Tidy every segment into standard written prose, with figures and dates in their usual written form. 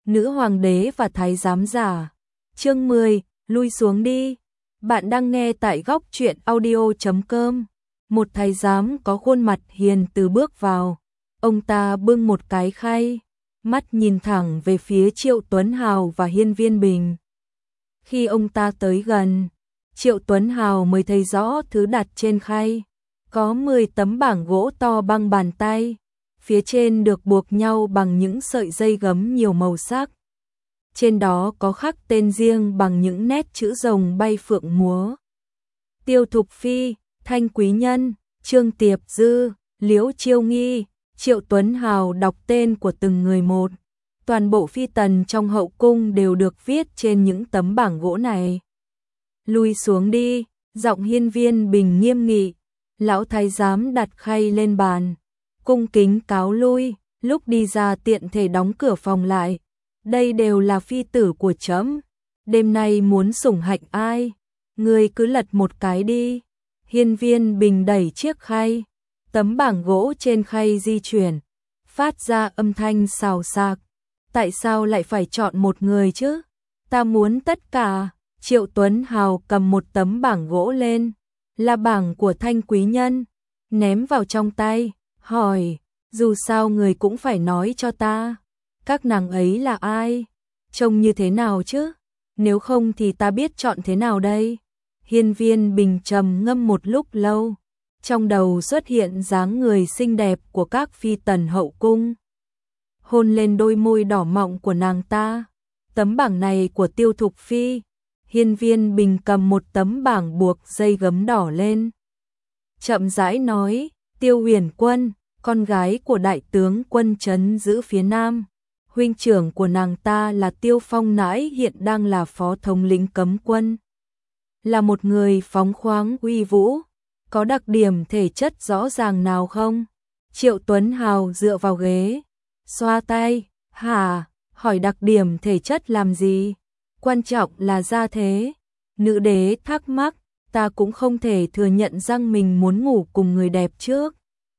Nữ hoàng đế và thái giám giả. Chương 10, lui xuống đi. Bạn đang nghe tại góc truyện audio.com. Một thái giám có khuôn mặt hiền từ bước vào. Ông ta bưng một cái khay, mắt nhìn thẳng về phía Triệu Tuấn Hào và Hiên Viên Bình. Khi ông ta tới gần, Triệu Tuấn Hào mới thấy rõ thứ đặt trên khay. Có 10 tấm bảng gỗ to bằng bàn tay, phía trên được buộc nhau bằng những sợi dây gấm nhiều màu sắc. Trên đó có khắc tên riêng bằng những nét chữ rồng bay phượng múa. Tiêu Thục Phi, Thanh Quý Nhân, Trương Tiệp Dư, Liễu Chiêu Nghi. Triệu Tuấn Hào đọc tên của từng người một. Toàn bộ phi tần trong hậu cung đều được viết trên những tấm bảng gỗ này. Lui xuống đi, giọng Hiên Viên Bình nghiêm nghị. Lão thái giám đặt khay lên bàn, cung kính cáo lui, lúc đi ra tiện thể đóng cửa phòng lại. Đây đều là phi tử của trẫm, đêm nay muốn sủng hạnh ai, ngươi cứ lật một cái đi. Hiên Viên Bình đẩy chiếc khay, tấm bảng gỗ trên khay di chuyển, phát ra âm thanh xào xạc. Tại sao lại phải chọn một người chứ? Ta muốn tất cả. Triệu Tuấn Hào cầm một tấm bảng gỗ lên, là bảng của Thanh Quý Nhân, ném vào trong tay, hỏi, dù sao người cũng phải nói cho ta, các nàng ấy là ai, trông như thế nào chứ, nếu không thì ta biết chọn thế nào đây. Hiên Viên Bình trầm ngâm một lúc lâu, trong đầu xuất hiện dáng người xinh đẹp của các phi tần hậu cung, hôn lên đôi môi đỏ mọng của nàng ta. Tấm bảng này của Tiêu Thục Phi. Hiên Viên Bình cầm một tấm bảng buộc dây gấm đỏ lên, chậm rãi nói, Tiêu Huyền Quân, con gái của đại tướng quân trấn giữ phía Nam, huynh trưởng của nàng ta là Tiêu Phong Nãi, hiện đang là phó thống lĩnh cấm quân, là một người phóng khoáng uy vũ, có đặc điểm thể chất rõ ràng nào không? Triệu Tuấn Hào dựa vào ghế, xoa tay, hả, hỏi đặc điểm thể chất làm gì? Quan trọng là gia thế. Nữ đế thắc mắc, ta cũng không thể thừa nhận rằng mình muốn ngủ cùng người đẹp trước.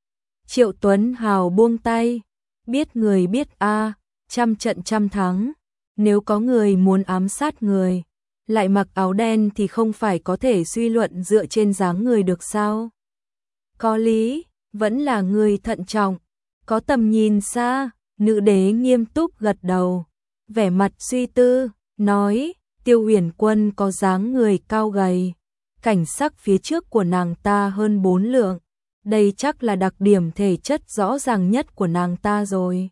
Triệu Tuấn Hào buông tay, biết người biết a, trăm trận trăm thắng. Nếu có người muốn ám sát người, lại mặc áo đen thì không phải có thể suy luận dựa trên dáng người được sao? Có lý, vẫn là người thận trọng, có tầm nhìn xa. Nữ đế nghiêm túc gật đầu, vẻ mặt suy tư, nói, Tiêu Huyền Quân có dáng người cao gầy, cảnh sắc phía trước của nàng ta hơn 4 lượng, đây chắc là đặc điểm thể chất rõ ràng nhất của nàng ta rồi.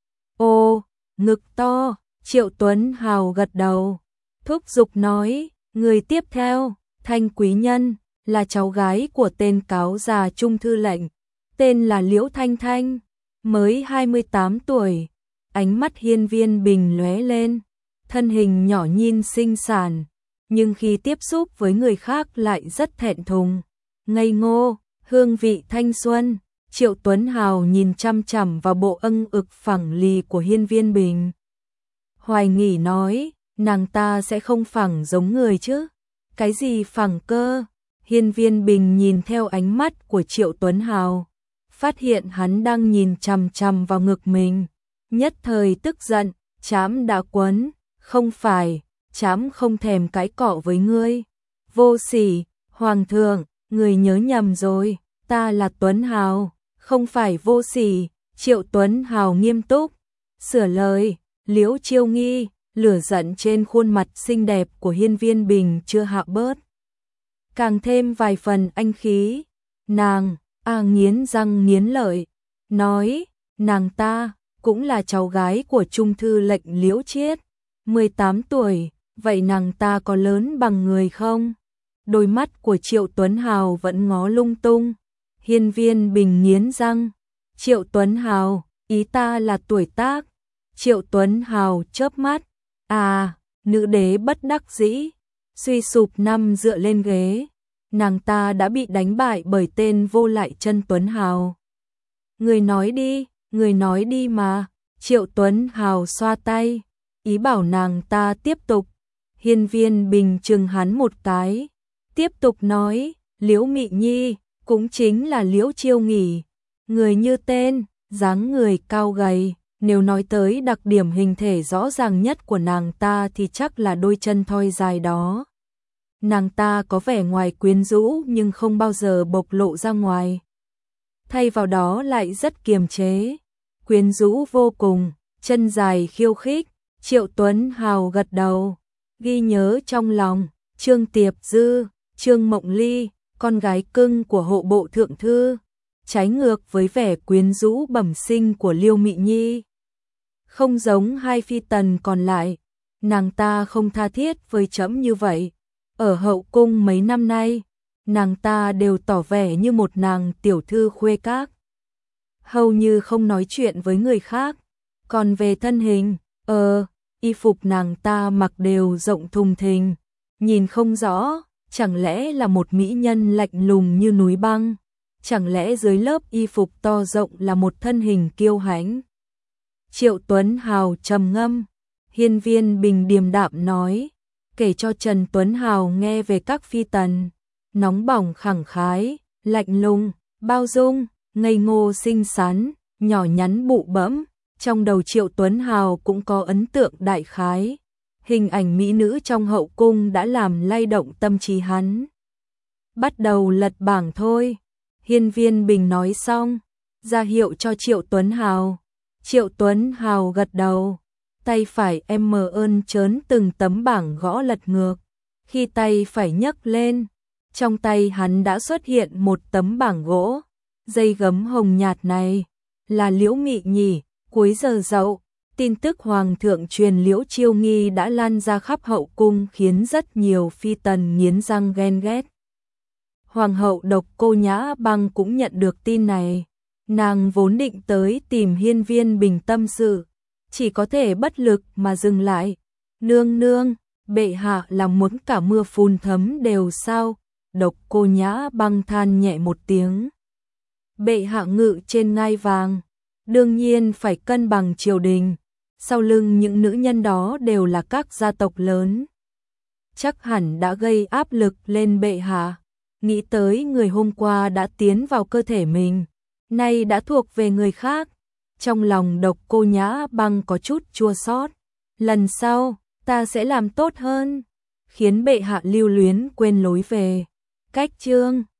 Ô, ngực to. Triệu Tuấn Hào gật đầu, thúc giục nói, người tiếp theo, Thanh Quý Nhân, là cháu gái của tên cáo già trung thư lệnh, tên là Liễu Thanh Thanh, mới 28 tuổi. Ánh mắt Hiên Viên Bình lóe lên, thân hình nhỏ nhìn xinh xắn, nhưng khi tiếp xúc với người khác lại rất thẹn thùng, ngây ngô, hương vị thanh xuân. Triệu Tuấn Hào nhìn chăm chằm vào bộ âng ực phẳng lì của Hiên Viên Bình, hoài nghi nói, nàng ta sẽ không phẳng giống người chứ? Cái gì phẳng cơ? Hiên Viên Bình nhìn theo ánh mắt của Triệu Tuấn Hào, phát hiện hắn đang nhìn chằm chằm vào ngực mình, nhất thời tức giận, trẫm đã quấn. Không phải, trẫm không thèm cãi cọ với ngươi. Vô sỉ, hoàng thượng, người nhớ nhầm rồi, ta là Tuấn Hào, không phải vô sỉ. Triệu Tuấn Hào nghiêm túc, sửa lời. Liễu Chiêu Nghi, lửa giận trên khuôn mặt xinh đẹp của Hiên Viên Bình chưa hạ bớt, càng thêm vài phần anh khí. Nàng, nghiến răng nghiến lợi, nói, nàng ta cũng là cháu gái của trung thư lệnh Liễu Chiết, 18 tuổi, vậy nàng ta có lớn bằng người không? Đôi mắt của Triệu Tuấn Hào vẫn ngó lung tung. Hiên Viên Bình nghiến răng, Triệu Tuấn Hào, ý ta là tuổi tác. Triệu Tuấn Hào chớp mắt, nữ đế bất đắc dĩ, suy sụp nằm dựa lên ghế. Nàng ta đã bị đánh bại bởi tên vô lại chân Tuấn Hào. Người nói đi mà. Triệu Tuấn Hào xoa tay, ý bảo nàng ta tiếp tục. Hiên Viên Bình chừng hắn một cái, tiếp tục nói, Liễu Mị Nhi, cũng chính là Liễu Chiêu Nghỉ, người như tên, dáng người cao gầy, Nếu nói tới đặc điểm hình thể rõ ràng nhất của nàng ta thì chắc là đôi chân thon dài đó. Nàng ta có vẻ ngoài quyến rũ nhưng không bao giờ bộc lộ ra ngoài. Thay vào đó lại rất kiềm chế, quyến rũ vô cùng, chân dài khiêu khích. Triệu Tuấn Hào gật đầu, ghi nhớ trong lòng. Trương Tiệp Dư, Trương Mộng Ly, con gái cưng của hộ bộ thượng thư, trái ngược với vẻ quyến rũ bẩm sinh của Liêu Mị Nhi. Không giống hai phi tần còn lại, nàng ta không tha thiết với trẫm như vậy. Ở hậu cung mấy năm nay, nàng ta đều tỏ vẻ như một nàng tiểu thư khuê các, hầu như không nói chuyện với người khác. Còn về thân hình, y phục nàng ta mặc đều rộng thùng thình, nhìn không rõ, chẳng lẽ là một mỹ nhân lạnh lùng như núi băng, chẳng lẽ dưới lớp y phục to rộng là một thân hình kiêu hãnh. Triệu Tuấn Hào trầm ngâm, Hiên Viên Bình điềm đạm nói, kể cho Trần Tuấn Hào nghe về các phi tần, nóng bỏng khẳng khái, lạnh lùng, bao dung, ngây ngô xinh xắn, nhỏ nhắn bụ bẫm. Trong đầu Triệu Tuấn Hào cũng có ấn tượng đại khái, hình ảnh mỹ nữ trong hậu cung đã làm lay động tâm trí hắn. Bắt đầu lật bảng thôi. Hiên Viên Bình nói xong, ra hiệu cho Triệu Tuấn Hào. Triệu Tuấn Hào gật đầu, tay phải em mờ ơn trớn từng tấm bảng gõ lật ngược. Khi tay phải nhấc lên, trong tay hắn đã xuất hiện một tấm bảng gỗ. Dây gấm hồng nhạt này là Liễu Mị Nhỉ. Cuối giờ dậu, tin tức Hoàng thượng truyền Liễu Chiêu Nghi đã lan ra khắp hậu cung khiến rất nhiều phi tần nghiến răng ghen ghét. Hoàng hậu Độc Cô Nhã Băng cũng nhận được tin này. Nàng vốn định tới tìm Hiên Viên Bình tâm sự, chỉ có thể bất lực mà dừng lại. Nương nương, bệ hạ làm muốn cả mưa phùn thấm đều sao? Độc Cô Nhã Băng than nhẹ một tiếng. Bệ hạ ngự trên ngai vàng, đương nhiên phải cân bằng triều đình, sau lưng những nữ nhân đó đều là các gia tộc lớn. Chắc hẳn đã gây áp lực lên bệ hạ, nghĩ tới người hôm qua đã tiến vào cơ thể mình, nay đã thuộc về người khác. Trong lòng Độc Cô Nhã Băng có chút chua xót. Lần sau, ta sẽ làm tốt hơn, khiến bệ hạ lưu luyến quên lối về. Cách chương